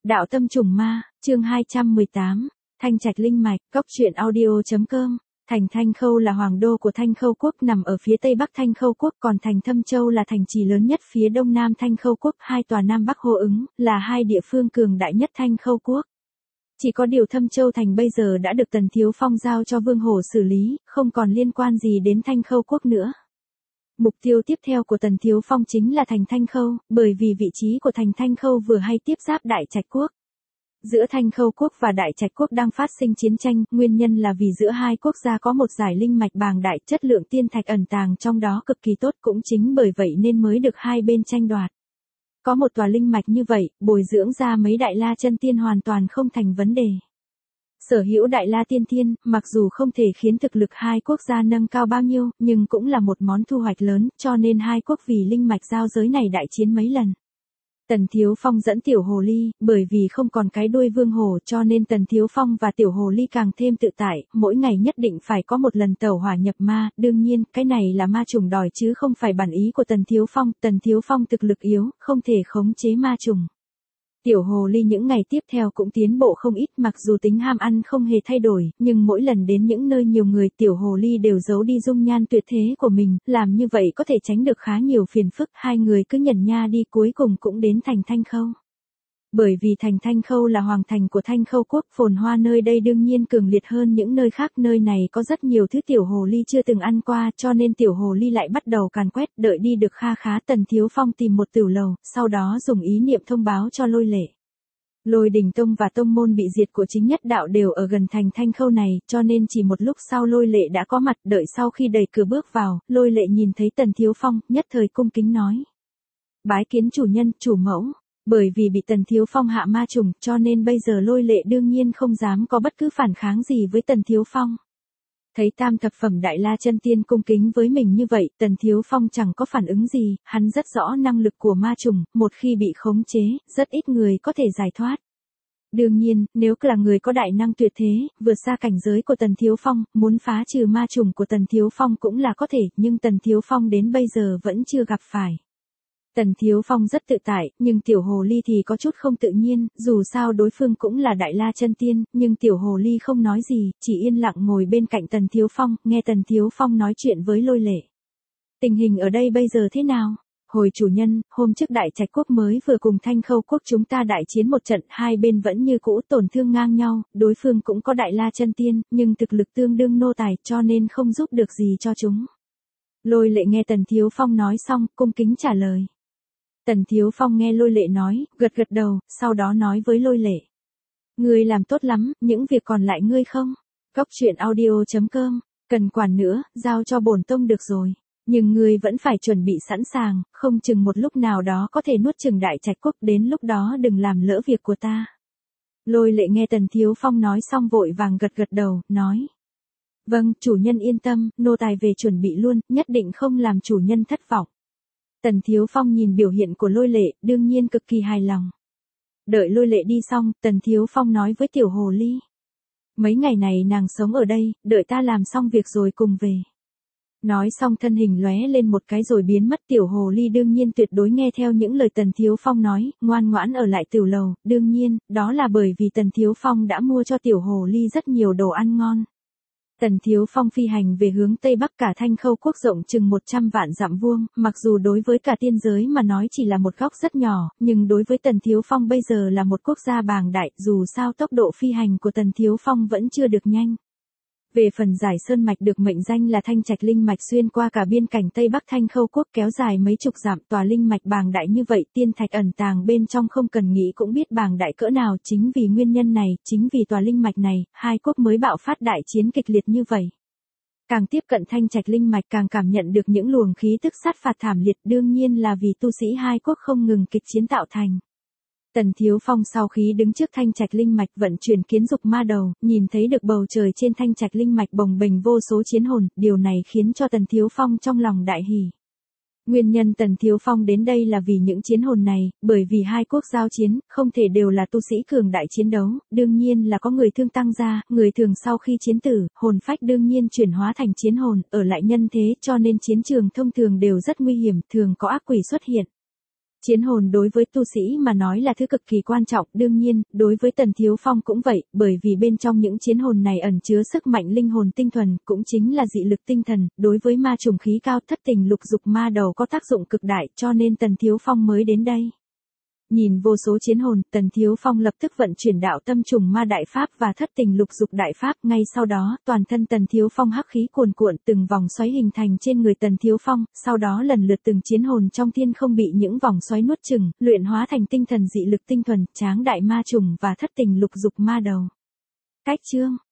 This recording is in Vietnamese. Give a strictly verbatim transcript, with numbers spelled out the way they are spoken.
Đạo tâm trùng ma, chương hai trăm mười tám, Thanh Trạch Linh Mạch, Cốc truyện audio.com. Thành Thanh Khâu là hoàng đô của Thanh Khâu quốc nằm ở phía tây bắc Thanh Khâu quốc, còn thành Thâm Châu là thành trì lớn nhất phía đông nam Thanh Khâu quốc, hai tòa nam bắc hô ứng, là hai địa phương cường đại nhất Thanh Khâu quốc. Chỉ có điều Thâm Châu thành bây giờ đã được Tần Thiếu Phong giao cho Vương Hổ xử lý, không còn liên quan gì đến Thanh Khâu quốc nữa. Mục tiêu tiếp theo của Tần Thiếu Phong chính là thành Thanh Khâu, bởi vì vị trí của thành Thanh Khâu vừa hay tiếp giáp Đại Trạch quốc. Giữa Thanh Khâu quốc và Đại Trạch quốc đang phát sinh chiến tranh, nguyên nhân là vì giữa hai quốc gia có một dải linh mạch bàng đại, chất lượng tiên thạch ẩn tàng trong đó cực kỳ tốt, cũng chính bởi vậy nên mới được hai bên tranh đoạt. Có một tòa linh mạch như vậy, bồi dưỡng ra mấy Đại La chân tiên hoàn toàn không thành vấn đề. Sở hữu Đại La tiên tiên, mặc dù không thể khiến thực lực hai quốc gia nâng cao bao nhiêu, nhưng cũng là một món thu hoạch lớn, cho nên hai quốc vì linh mạch giao giới này đại chiến mấy lần. Tần Thiếu Phong dẫn Tiểu Hồ Ly, bởi vì không còn cái đuôi Vương Hổ cho nên Tần Thiếu Phong và Tiểu Hồ Ly càng thêm tự tại, mỗi ngày nhất định phải có một lần tẩu hỏa nhập ma, đương nhiên, cái này là ma trùng đòi chứ không phải bản ý của Tần Thiếu Phong, Tần Thiếu Phong thực lực yếu, không thể khống chế ma trùng. Tiểu Hồ Ly những ngày tiếp theo cũng tiến bộ không ít, mặc dù tính ham ăn không hề thay đổi, nhưng mỗi lần đến những nơi nhiều người Tiểu Hồ Ly đều giấu đi dung nhan tuyệt thế của mình, làm như vậy có thể tránh được khá nhiều phiền phức, hai người cứ nhẩn nha đi cuối cùng cũng đến thành Thanh Khâu. Bởi vì thành Thanh Khâu là hoàng thành của Thanh Khâu quốc, phồn hoa nơi đây đương nhiên cường liệt hơn những nơi khác, nơi này có rất nhiều thứ Tiểu Hồ Ly chưa từng ăn qua, cho nên Tiểu Hồ Ly lại bắt đầu càn quét, đợi đi được kha khá Tần Thiếu Phong tìm một tửu lầu, sau đó dùng ý niệm thông báo cho Lôi Lệ. Lôi Đình Tông và tông môn bị diệt của chính nhất đạo đều ở gần thành Thanh Khâu này, cho nên chỉ một lúc sau Lôi Lệ đã có mặt, đợi sau khi đẩy cửa bước vào, Lôi Lệ nhìn thấy Tần Thiếu Phong, nhất thời cung kính nói: "Bái kiến chủ nhân, chủ mẫu." Bởi vì bị Tần Thiếu Phong hạ ma trùng, cho nên bây giờ Lôi Lệ đương nhiên không dám có bất cứ phản kháng gì với Tần Thiếu Phong. Thấy tam thập phẩm Đại La chân tiên cung kính với mình như vậy, Tần Thiếu Phong chẳng có phản ứng gì, hắn rất rõ năng lực của ma trùng, một khi bị khống chế, rất ít người có thể giải thoát. Đương nhiên, nếu là người có đại năng tuyệt thế, vượt xa cảnh giới của Tần Thiếu Phong, muốn phá trừ ma trùng của Tần Thiếu Phong cũng là có thể, nhưng Tần Thiếu Phong đến bây giờ vẫn chưa gặp phải. Tần Thiếu Phong rất tự tại, nhưng Tiểu Hồ Ly thì có chút không tự nhiên, dù sao đối phương cũng là Đại La chân tiên, nhưng Tiểu Hồ Ly không nói gì, chỉ yên lặng ngồi bên cạnh Tần Thiếu Phong, nghe Tần Thiếu Phong nói chuyện với Lôi Lệ. Tình hình ở đây bây giờ thế nào? Hồi chủ nhân, hôm trước Đại Trạch quốc mới vừa cùng Thanh Khâu quốc chúng ta đại chiến một trận, hai bên vẫn như cũ tổn thương ngang nhau, đối phương cũng có Đại La chân tiên, nhưng thực lực tương đương nô tài, cho nên không giúp được gì cho chúng. Lôi Lệ nghe Tần Thiếu Phong nói xong, cung kính trả lời. Tần Thiếu Phong nghe Lôi Lệ nói, gật gật đầu, sau đó nói với Lôi Lệ: "Ngươi làm tốt lắm, những việc còn lại ngươi không? Cốc truyện audio.com, cần quản nữa, giao cho bổn tông được rồi. Nhưng ngươi vẫn phải chuẩn bị sẵn sàng, không chừng một lúc nào đó có thể nuốt chửng Đại Trạch quốc, đến lúc đó đừng làm lỡ việc của ta." Lôi Lệ nghe Tần Thiếu Phong nói xong vội vàng gật gật đầu, nói: "Vâng, chủ nhân yên tâm, nô tài về chuẩn bị luôn, nhất định không làm chủ nhân thất vọng." Tần Thiếu Phong nhìn biểu hiện của Lôi Lệ, đương nhiên cực kỳ hài lòng. Đợi Lôi Lệ đi xong, Tần Thiếu Phong nói với Tiểu Hồ Ly: "Mấy ngày này nàng sống ở đây, đợi ta làm xong việc rồi cùng về." Nói xong thân hình lóe lên một cái rồi biến mất. Tiểu Hồ Ly đương nhiên tuyệt đối nghe theo những lời Tần Thiếu Phong nói, ngoan ngoãn ở lại tửu lầu, đương nhiên, đó là bởi vì Tần Thiếu Phong đã mua cho Tiểu Hồ Ly rất nhiều đồ ăn ngon. Tần Thiếu Phong phi hành về hướng Tây Bắc, cả Thanh Khâu quốc rộng chừng một trăm vạn dặm vuông, mặc dù đối với cả tiên giới mà nói chỉ là một góc rất nhỏ, nhưng đối với Tần Thiếu Phong bây giờ là một quốc gia bàng đại, dù sao tốc độ phi hành của Tần Thiếu Phong vẫn chưa được nhanh. Về phần giải sơn mạch được mệnh danh là Thanh Trạch Linh Mạch xuyên qua cả biên cảnh Tây Bắc Thanh Khâu quốc kéo dài mấy chục dặm, tòa linh mạch bàng đại như vậy, tiên thạch ẩn tàng bên trong không cần nghĩ cũng biết bàng đại cỡ nào, chính vì nguyên nhân này, chính vì tòa linh mạch này, hai quốc mới bạo phát đại chiến kịch liệt như vậy. Càng tiếp cận Thanh Trạch Linh Mạch càng cảm nhận được những luồng khí tức sát phạt thảm liệt, đương nhiên là vì tu sĩ hai quốc không ngừng kịch chiến tạo thành. Tần Thiếu Phong sau khi đứng trước Thanh Trạch Linh Mạch vận chuyển kiến dục ma đầu, nhìn thấy được bầu trời trên Thanh Trạch Linh Mạch bồng bềnh vô số chiến hồn, điều này khiến cho Tần Thiếu Phong trong lòng đại hỉ. Nguyên nhân Tần Thiếu Phong đến đây là vì những chiến hồn này, bởi vì hai quốc giao chiến, không thể đều là tu sĩ cường đại chiến đấu, đương nhiên là có người thương tăng ra, người thường sau khi chiến tử, hồn phách đương nhiên chuyển hóa thành chiến hồn, ở lại nhân thế, cho nên chiến trường thông thường đều rất nguy hiểm, thường có ác quỷ xuất hiện. Chiến hồn đối với tu sĩ mà nói là thứ cực kỳ quan trọng, đương nhiên, đối với Tần Thiếu Phong cũng vậy, bởi vì bên trong những chiến hồn này ẩn chứa sức mạnh linh hồn tinh thuần, cũng chính là dị lực tinh thần, đối với ma trùng khí cao thất tình lục dục ma đầu có tác dụng cực đại, cho nên Tần Thiếu Phong mới đến đây. Nhìn vô số chiến hồn, Tần Thiếu Phong lập tức vận chuyển đạo tâm trùng ma đại pháp và thất tình lục dục đại pháp, ngay sau đó, toàn thân Tần Thiếu Phong hắc khí cuồn cuộn, từng vòng xoáy hình thành trên người Tần Thiếu Phong, sau đó lần lượt từng chiến hồn trong thiên không bị những vòng xoáy nuốt chửng, luyện hóa thành tinh thần dị lực tinh thuần, tráng đại ma trùng và thất tình lục dục ma đầu. Cách chương